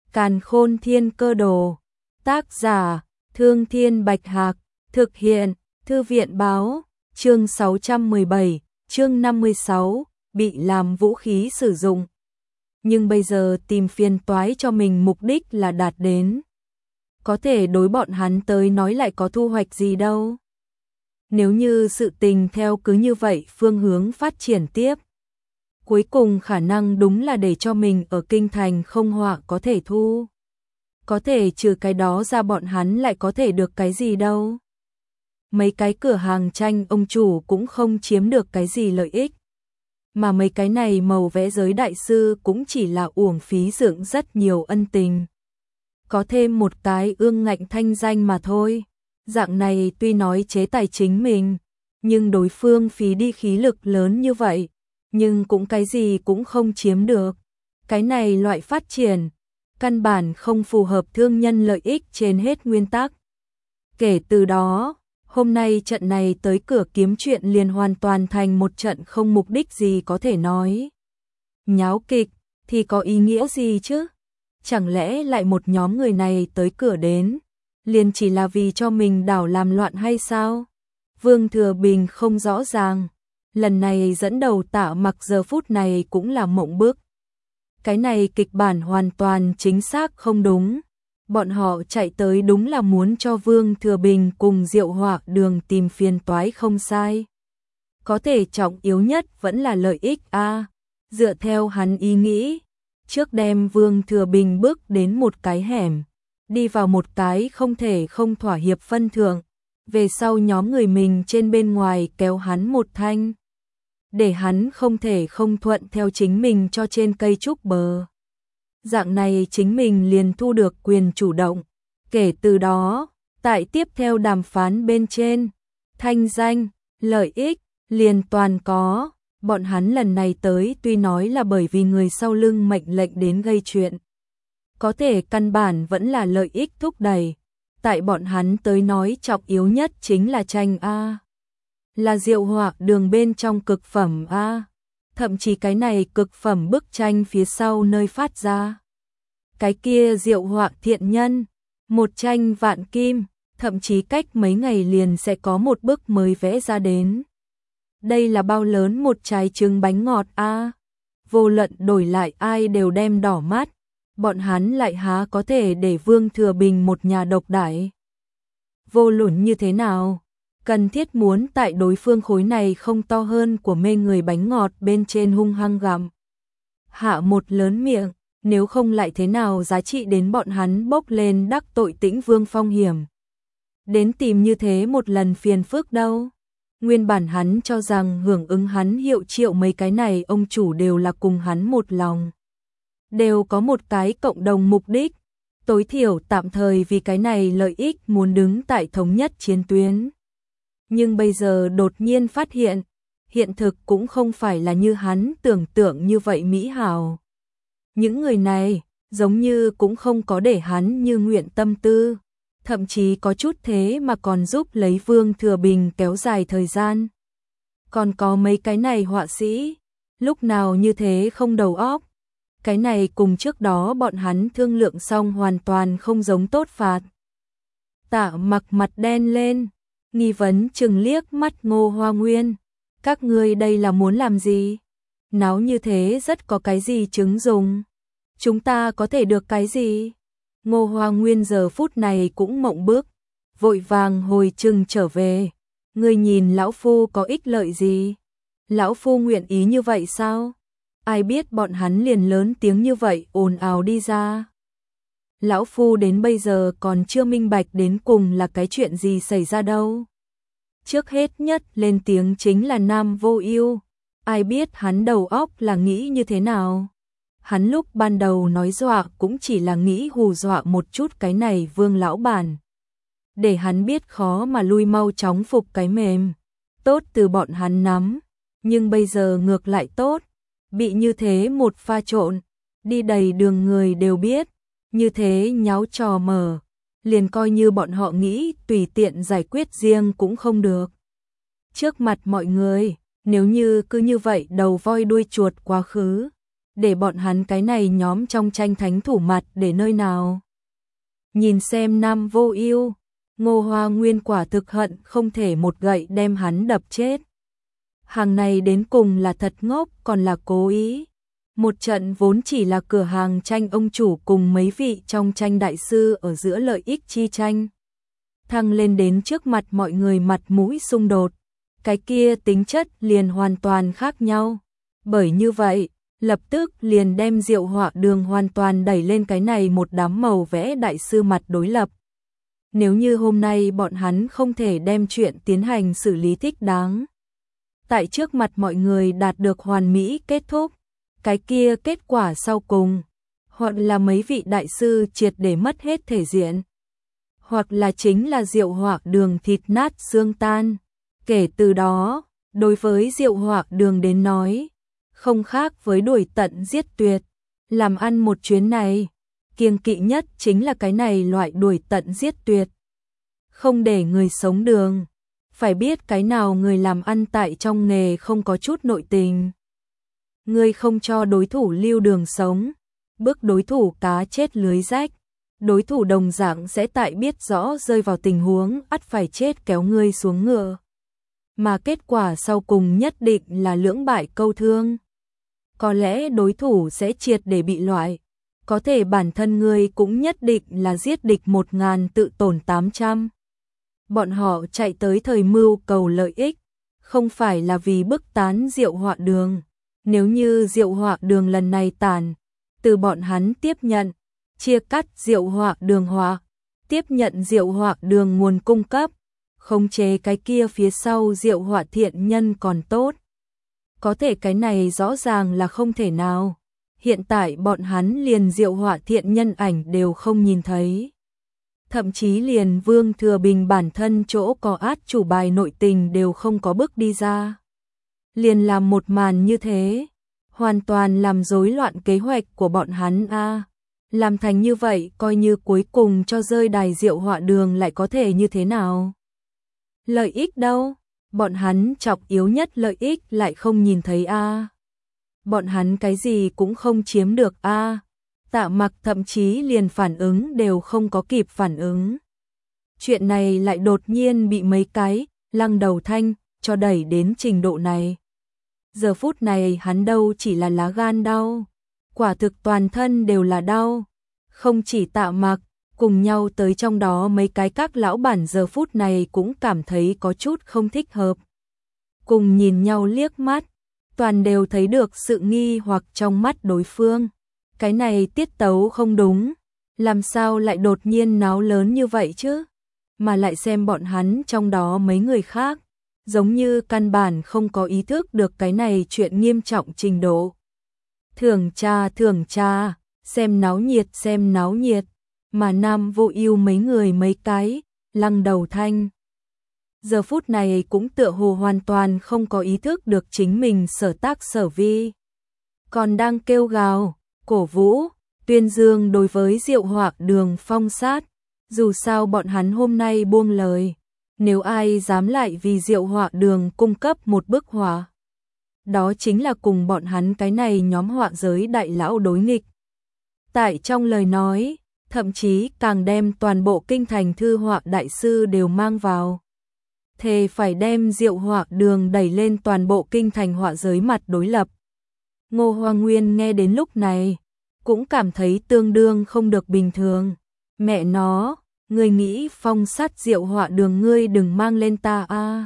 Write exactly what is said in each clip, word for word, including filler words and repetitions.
Càn Khôn Thiên Cơ Đồ. Tác giả: Thương Thiên Bạch Hạc. Thực hiện: Thư viện báo. Chương sáu trăm mười bảy, chương năm mươi sáu, bị làm vũ khí sử dụng. Nhưng bây giờ tìm phiền toái cho mình mục đích là đạt đến. Có thể đối bọn hắn tới nói lại có thu hoạch gì đâu. Nếu như sự tình theo cứ như vậy phương hướng phát triển tiếp, cuối cùng khả năng đúng là để cho mình ở kinh thành không họa có thể thu. Có thể trừ cái đó ra bọn hắn lại có thể được cái gì đâu. Mấy cái cửa hàng tranh ông chủ cũng không chiếm được cái gì lợi ích. Mà mấy cái này màu vẽ giới đại sư cũng chỉ là uổng phí dưỡng rất nhiều ân tình. Có thêm một cái ương ngạnh thanh danh mà thôi. Dạng này tuy nói chế tài chính mình, nhưng đối phương phí đi khí lực lớn như vậy, nhưng cũng cái gì cũng không chiếm được. Cái này loại phát triển, căn bản không phù hợp thương nhân lợi ích trên hết nguyên tắc. Kể từ đó, hôm nay trận này tới cửa kiếm chuyện liền hoàn toàn thành một trận không mục đích gì có thể nói. Nháo kịch thì có ý nghĩa gì chứ? Chẳng lẽ lại một nhóm người này tới cửa đến, liền chỉ là vì cho mình đảo làm loạn hay sao? Vương Thừa Bình không rõ ràng. Lần này dẫn đầu Tạ Mặc giờ phút này cũng là mộng bức. Cái này kịch bản hoàn toàn chính xác không đúng. Bọn họ chạy tới đúng là muốn cho Vương Thừa Bình cùng Diệu Họa Đường tìm phiền toái không sai. Có thể trọng yếu nhất vẫn là lợi ích a. À, dựa theo hắn ý nghĩ, trước đem Vương Thừa Bình bước đến một cái hẻm, đi vào một cái không thể không thỏa hiệp phân thượng, về sau nhóm người mình trên bên ngoài kéo hắn một thanh, để hắn không thể không thuận theo chính mình cho trên cây trúc bờ. Dạng này chính mình liền thu được quyền chủ động. Kể từ đó, tại tiếp theo đàm phán bên trên, thanh danh, lợi ích, liền toàn có. Bọn hắn lần này tới tuy nói là bởi vì người sau lưng mệnh lệnh đến gây chuyện, có thể căn bản vẫn là lợi ích thúc đẩy. Tại bọn hắn tới nói trọng yếu nhất chính là tranh A. Là Diệu Họa Đường bên trong cực phẩm A. Thậm chí cái này cực phẩm bức tranh phía sau nơi phát ra. Cái kia Diệu Họa Thiện Nhân, một tranh vạn kim, thậm chí cách mấy ngày liền sẽ có một bức mới vẽ ra đến. Đây là bao lớn một trái trứng bánh ngọt a. Vô luận đổi lại ai đều đem đỏ mắt, bọn hắn lại há có thể để Vương Thừa Bình một nhà độc đại. Vô luận như thế nào, cần thiết muốn tại đối phương khối này không to hơn của mê người bánh ngọt bên trên hung hăng gặm hạ một lớn miệng, nếu không lại thế nào giá trị đến bọn hắn bốc lên đắc tội Tĩnh Vương phong hiểm. Đến tìm như thế một lần phiền phức đâu. Nguyên bản hắn cho rằng hưởng ứng hắn hiệu triệu mấy cái này ông chủ đều là cùng hắn một lòng. Đều có một cái cộng đồng mục đích, tối thiểu tạm thời vì cái này lợi ích muốn đứng tại thống nhất chiến tuyến. Nhưng bây giờ đột nhiên phát hiện, hiện thực cũng không phải là như hắn tưởng tượng như vậy mỹ hảo. Những người này, giống như cũng không có để hắn như nguyện tâm tư, thậm chí có chút thế mà còn giúp lấy Vương Thừa Bình kéo dài thời gian. Còn có mấy cái này họa sĩ, lúc nào như thế không đầu óc. Cái này cùng trước đó bọn hắn thương lượng xong hoàn toàn không giống tốt phạt. Tạ Mặc mặt đen lên, nghi vấn chừng liếc mắt Ngô Hoa Nguyên. Các ngươi đây là muốn làm gì? Náo như thế rất có cái gì chứng dùng. Chúng ta có thể được cái gì? Ngô Hoa Nguyên giờ phút này cũng mộng bức, vội vàng hồi chừng trở về. Ngươi nhìn lão phu có ích lợi gì? Lão phu nguyện ý như vậy sao? Ai biết bọn hắn liền lớn tiếng như vậy ồn ào đi ra. Lão phu đến bây giờ còn chưa minh bạch đến cùng là cái chuyện gì xảy ra đâu. Trước hết nhất lên tiếng chính là Nam Vô Ưu. Ai biết hắn đầu óc là nghĩ như thế nào? Hắn lúc ban đầu nói dọa cũng chỉ là nghĩ hù dọa một chút cái này Vương lão bản, để hắn biết khó mà lui mau chóng phục cái mềm. Tốt từ bọn hắn nắm, nhưng bây giờ ngược lại tốt, bị như thế một pha trộn, đi đầy đường người đều biết, như thế nháo trò mở, liền coi như bọn họ nghĩ tùy tiện giải quyết riêng cũng không được. Trước mặt mọi người, nếu như cứ như vậy đầu voi đuôi chuột quá khứ, để bọn hắn cái này nhóm trong tranh thánh thủ mặt để nơi nào. Nhìn xem Nam Vô Ưu, Ngô Hoa Nguyên quả thực hận không thể một gậy đem hắn đập chết. Hàng này đến cùng là thật ngốc còn là cố ý. Một trận vốn chỉ là cửa hàng tranh ông chủ cùng mấy vị trong tranh đại sư ở giữa lợi ích chi tranh. Thăng lên đến trước mặt mọi người mặt mũi xung đột. Cái kia tính chất liền hoàn toàn khác nhau. Bởi như vậy, lập tức liền đem Diệu Họa Đường hoàn toàn đẩy lên cái này một đám màu vẽ đại sư mặt đối lập. Nếu như hôm nay bọn hắn không thể đem chuyện tiến hành xử lý thích đáng, tại trước mặt mọi người đạt được hoàn mỹ kết thúc, cái kia kết quả sau cùng, hoặc là mấy vị đại sư triệt để mất hết thể diện, hoặc là chính là Diệu Họa Đường thịt nát xương tan. Kể từ đó, đối với Diệu Họa Đường đến nói, không khác với đuổi tận giết tuyệt. Làm ăn một chuyến này, kiêng kỵ nhất chính là cái này loại đuổi tận giết tuyệt. Không để người sống đường. Phải biết cái nào người làm ăn tại trong nghề không có chút nội tình. Người không cho đối thủ lưu đường sống, bức đối thủ cá chết lưới rách. Đối thủ đồng dạng sẽ tại biết rõ rơi vào tình huống ắt phải chết kéo ngươi xuống ngựa. Mà kết quả sau cùng nhất định là lưỡng bại câu thương. Có lẽ đối thủ sẽ triệt để bị loại, có thể bản thân ngươi cũng nhất định là giết địch một ngàn tự tổn tám trăm. Bọn họ chạy tới thời mưu cầu lợi ích, không phải là vì bức tán Diệu Họa Đường. Nếu như Diệu Họa Đường lần này tàn, từ bọn hắn tiếp nhận, chia cắt Diệu Họa Đường họa, tiếp nhận Diệu Họa Đường nguồn cung cấp, khống chế cái kia phía sau Diệu Họa thiện nhân còn tốt. Có thể cái này rõ ràng là không thể nào. Hiện tại bọn hắn liền Diệu Họa thiện nhân ảnh đều không nhìn thấy. Thậm chí liền Vương Thừa Bình bản thân chỗ có át chủ bài nội tình đều không có bước đi ra. Liền làm một màn như thế, hoàn toàn làm rối loạn kế hoạch của bọn hắn a. À, làm thành như vậy coi như cuối cùng cho rơi đài Diệu Họa Đường lại có thể như thế nào? Lợi ích đâu? Bọn hắn chọc yếu nhất lợi ích lại không nhìn thấy a. À. Bọn hắn cái gì cũng không chiếm được a. À. Tạ Mặc thậm chí liền phản ứng đều không có kịp phản ứng. Chuyện này lại đột nhiên bị mấy cái lăng đầu thanh cho đẩy đến trình độ này. Giờ phút này hắn đâu chỉ là lá gan đau, quả thực toàn thân đều là đau. Không chỉ Tạ Mặc, cùng nhau tới trong đó mấy cái các lão bản giờ phút này cũng cảm thấy có chút không thích hợp. Cùng nhìn nhau liếc mắt, toàn đều thấy được sự nghi hoặc trong mắt đối phương. Cái này tiết tấu không đúng, làm sao lại đột nhiên náo lớn như vậy chứ? Mà lại xem bọn hắn trong đó mấy người khác, giống như căn bản không có ý thức được cái này chuyện nghiêm trọng trình độ. Thường cha thường cha, xem náo nhiệt xem náo nhiệt, mà Nam Vô Ưu mấy người mấy cái, lăng đầu thanh. Giờ phút này cũng tựa hồ hoàn toàn không có ý thức được chính mình sở tác sở vi. Còn đang kêu gào, cổ vũ, tuyên dương đối với Diệu Họa Đường phong sát. Dù sao bọn hắn hôm nay buông lời, nếu ai dám lại vì Diệu Họa Đường cung cấp một bức họa, đó chính là cùng bọn hắn cái này nhóm họa giới đại lão đối nghịch. Tại trong lời nói, thậm chí càng đem toàn bộ kinh thành thư họa đại sư đều mang vào. Thề phải đem Diệu Họa Đường đẩy lên toàn bộ kinh thành họa giới mặt đối lập. Ngô Hoa Nguyên nghe đến lúc này, cũng cảm thấy tương đương không được bình thường. Mẹ nó, ngươi nghĩ phong sát Diệu Họa Đường ngươi đừng mang lên ta a. À.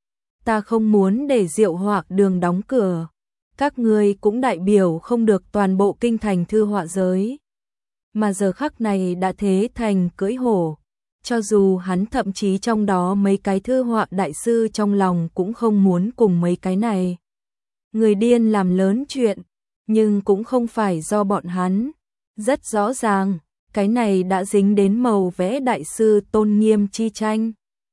Ta không muốn để Diệu Họa Đường đóng cửa. Các ngươi cũng đại biểu không được toàn bộ kinh thành thư họa giới. Mà giờ khắc này đã thế thành cưỡi hổ. Cho dù hắn thậm chí trong đó mấy cái thư họa đại sư trong lòng cũng không muốn cùng mấy cái này. Người điên làm lớn chuyện, nhưng cũng không phải do bọn hắn. Rất rõ ràng, cái này đã dính đến màu vẽ đại sư tôn nghiêm chi tranh.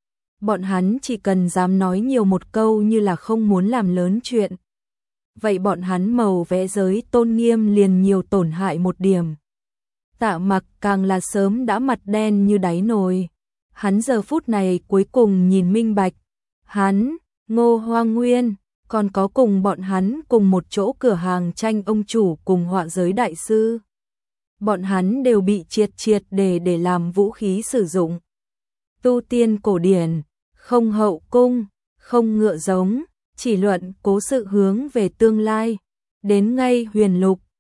Bọn hắn chỉ cần dám nói nhiều một câu như là không muốn làm lớn chuyện. Vậy bọn hắn màu vẽ giới tôn nghiêm liền nhiều tổn hại một điểm. Tạ Mặc càng là sớm đã mặt đen như đáy nồi. Hắn giờ phút này cuối cùng nhìn minh bạch. Hắn, Ngô Hoa Nguyên, còn có cùng bọn hắn cùng một chỗ cửa hàng tranh ông chủ cùng họa giới đại sư. Bọn hắn đều bị triệt triệt để để làm vũ khí sử dụng. Tu tiên cổ điển, không hậu cung, không ngựa giống, chỉ luận cố sự hướng về tương lai. Đến ngay huyền lục,